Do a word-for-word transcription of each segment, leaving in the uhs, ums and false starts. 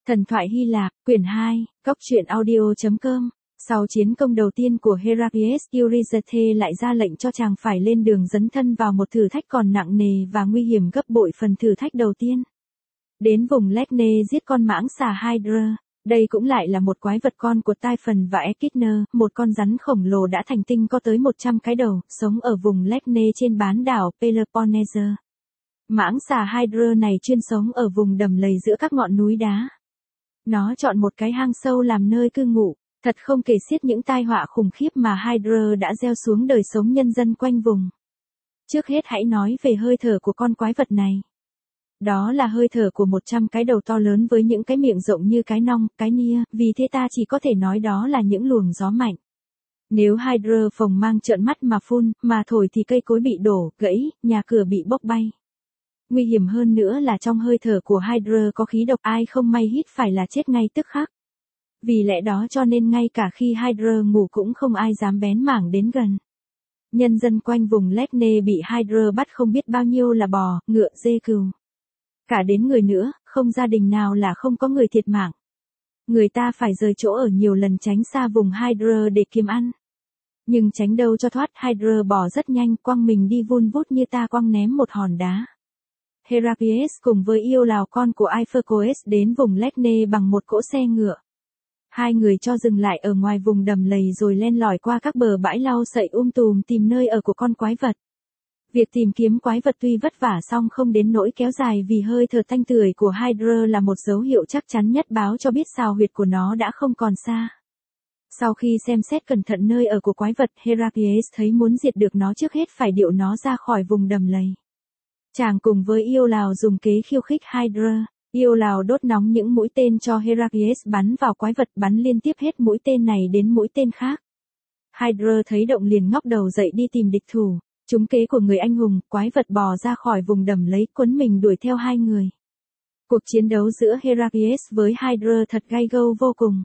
Thần thoại Hy Lạp, quyển hai, góc truyện audio chấm com. Sau chiến công đầu tiên của Heraclius, Eurysathe lại ra lệnh cho chàng phải lên đường dấn thân vào một thử thách còn nặng nề và nguy hiểm gấp bội phần thử thách đầu tiên. Đến vùng Lecne giết con mãng xà Hydra. Đây cũng lại là một quái vật con của Typhon và Echidna, một con rắn khổng lồ đã thành tinh có tới một trăm cái đầu, sống ở vùng Lecne trên bán đảo Peloponnese. Mãng xà Hydra này chuyên sống ở vùng đầm lầy giữa các ngọn núi đá. Nó chọn một cái hang sâu làm nơi cư ngụ, thật không kể xiết những tai họa khủng khiếp mà Hydra đã gieo xuống đời sống nhân dân quanh vùng. Trước hết hãy nói về hơi thở của con quái vật này. Đó là hơi thở của một trăm cái đầu to lớn với những cái miệng rộng như cái nong, cái nia, vì thế ta chỉ có thể nói đó là những luồng gió mạnh. Nếu Hydra phồng mang trợn mắt mà phun, mà thổi thì cây cối bị đổ, gãy, nhà cửa bị bốc bay. Nguy hiểm hơn nữa là trong hơi thở của Hydra có khí độc, ai không may hít phải là chết ngay tức khắc. Vì lẽ đó cho nên ngay cả khi Hydra ngủ cũng không ai dám bén mảng đến gần. Nhân dân quanh vùng Lecne bị Hydra bắt không biết bao nhiêu là bò, ngựa, dê cừu. Cả đến người nữa, không gia đình nào là không có người thiệt mạng. Người ta phải rời chỗ ở nhiều lần tránh xa vùng Hydra để kiếm ăn. Nhưng tránh đâu cho thoát, Hydra bò rất nhanh, quăng mình đi vun vút như ta quăng ném một hòn đá. Heraclius cùng với Iolao con của Iphicos đến vùng Lecne bằng một cỗ xe ngựa. Hai người cho dừng lại ở ngoài vùng đầm lầy rồi len lỏi qua các bờ bãi lau sậy um tùm tìm nơi ở của con quái vật. Việc tìm kiếm quái vật tuy vất vả song không đến nỗi kéo dài vì hơi thở tanh tưởi của Hydra là một dấu hiệu chắc chắn nhất báo cho biết xào huyệt của nó đã không còn xa. Sau khi xem xét cẩn thận nơi ở của quái vật, Heraclius thấy muốn diệt được nó trước hết phải điệu nó ra khỏi vùng đầm lầy. Chàng cùng với Iolao dùng kế khiêu khích Hydra. Iolao đốt nóng những mũi tên cho Heraclius bắn vào quái vật, bắn liên tiếp hết mũi tên này đến mũi tên khác. Hydra thấy động liền ngóc đầu dậy đi tìm địch thủ. Trúng kế của người anh hùng, quái vật bò ra khỏi vùng đầm lấy quấn mình đuổi theo hai người. Cuộc chiến đấu giữa Heraclius với Hydra thật gay gâu vô cùng.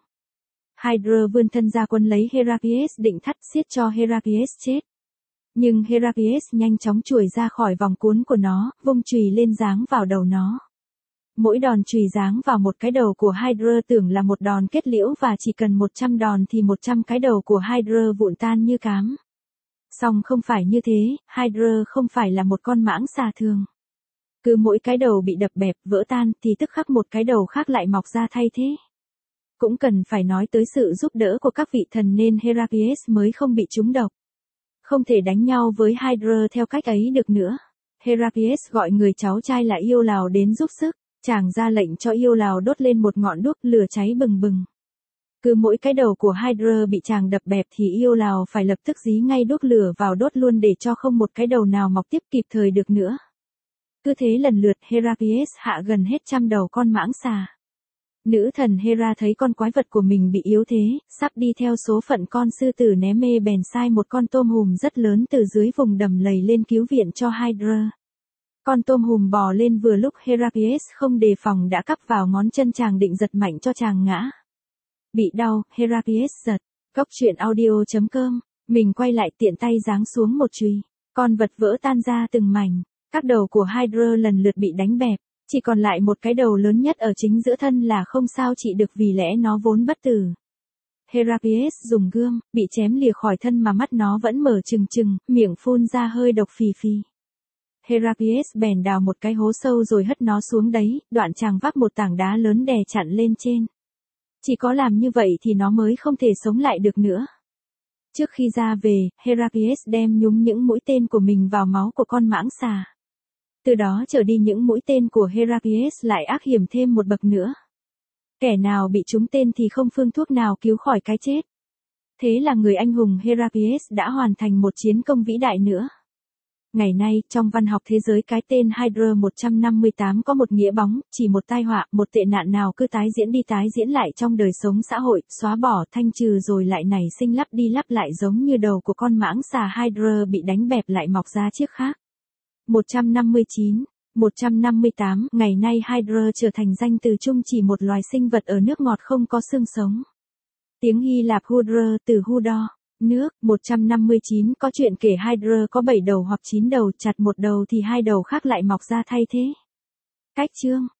Hydra vươn thân ra quấn lấy Heraclius định thắt xiết cho Heraclius chết. Nhưng Heraclius nhanh chóng chuồi ra khỏi vòng cuốn của nó, vung chùy lên giáng vào đầu nó. Mỗi đòn chùy giáng vào một cái đầu của Hydra tưởng là một đòn kết liễu và chỉ cần một trăm đòn thì một trăm cái đầu của Hydra vụn tan như cám. Song không phải như thế, Hydra không phải là một con mãng xà thường. Cứ mỗi cái đầu bị đập bẹp, vỡ tan thì tức khắc một cái đầu khác lại mọc ra thay thế. Cũng cần phải nói tới sự giúp đỡ của các vị thần nên Heraclius mới không bị trúng độc. Không thể đánh nhau với Hydra theo cách ấy được nữa. Heraclius gọi người cháu trai là Iolao đến giúp sức, chàng ra lệnh cho Iolao đốt lên một ngọn đuốc lửa cháy bừng bừng. Cứ mỗi cái đầu của Hydra bị chàng đập bẹp thì Iolao phải lập tức dí ngay đuốc lửa vào đốt luôn để cho không một cái đầu nào mọc tiếp kịp thời được nữa. Cứ thế lần lượt Heraclius hạ gần hết trăm đầu con mãng xà. Nữ thần Hera thấy con quái vật của mình bị yếu thế, sắp đi theo số phận con sư tử né mê bèn sai một con tôm hùm rất lớn từ dưới vùng đầm lầy lên cứu viện cho Hydra. Con tôm hùm bò lên vừa lúc Heraclius không đề phòng đã cắp vào ngón chân chàng định giật mạnh cho chàng ngã. Bị đau, Heraclius giật. Góc truyện audio chấm com. Mình quay lại tiện tay giáng xuống một chùy. Con vật vỡ tan ra từng mảnh. Các đầu của Hydra lần lượt bị đánh bẹp. Chỉ còn lại một cái đầu lớn nhất ở chính giữa thân là không sao trị được vì lẽ nó vốn bất tử. Heraclius dùng gươm, bị chém lìa khỏi thân mà mắt nó vẫn mở trừng trừng, miệng phun ra hơi độc phì phì. Heraclius bèn đào một cái hố sâu rồi hất nó xuống đấy, đoạn chàng vác một tảng đá lớn đè chặn lên trên. Chỉ có làm như vậy thì nó mới không thể sống lại được nữa. Trước khi ra về, Heraclius đem nhúng những mũi tên của mình vào máu của con mãng xà. Từ đó trở đi những mũi tên của Heraclius lại ác hiểm thêm một bậc nữa. Kẻ nào bị trúng tên thì không phương thuốc nào cứu khỏi cái chết. Thế là người anh hùng Heraclius đã hoàn thành một chiến công vĩ đại nữa. Ngày nay, trong văn học thế giới cái tên Hydra một trăm năm mươi tám có một nghĩa bóng, chỉ một tai họa, một tệ nạn nào cứ tái diễn đi tái diễn lại trong đời sống xã hội, xóa bỏ, thanh trừ rồi lại nảy sinh lắp đi lắp lại giống như đầu của con mãng xà Hydra bị đánh bẹp lại mọc ra chiếc khác. một trăm năm mươi chín, một trăm năm mươi tám, ngày nay Hydra trở thành danh từ chung chỉ một loài sinh vật ở nước ngọt không có xương sống. Tiếng Hy Lạp Hydra từ Hudo. Nước, một trăm năm mươi chín có chuyện kể Hydra có bảy đầu hoặc chín đầu, chặt một đầu thì hai đầu khác lại mọc ra thay thế. Cách chương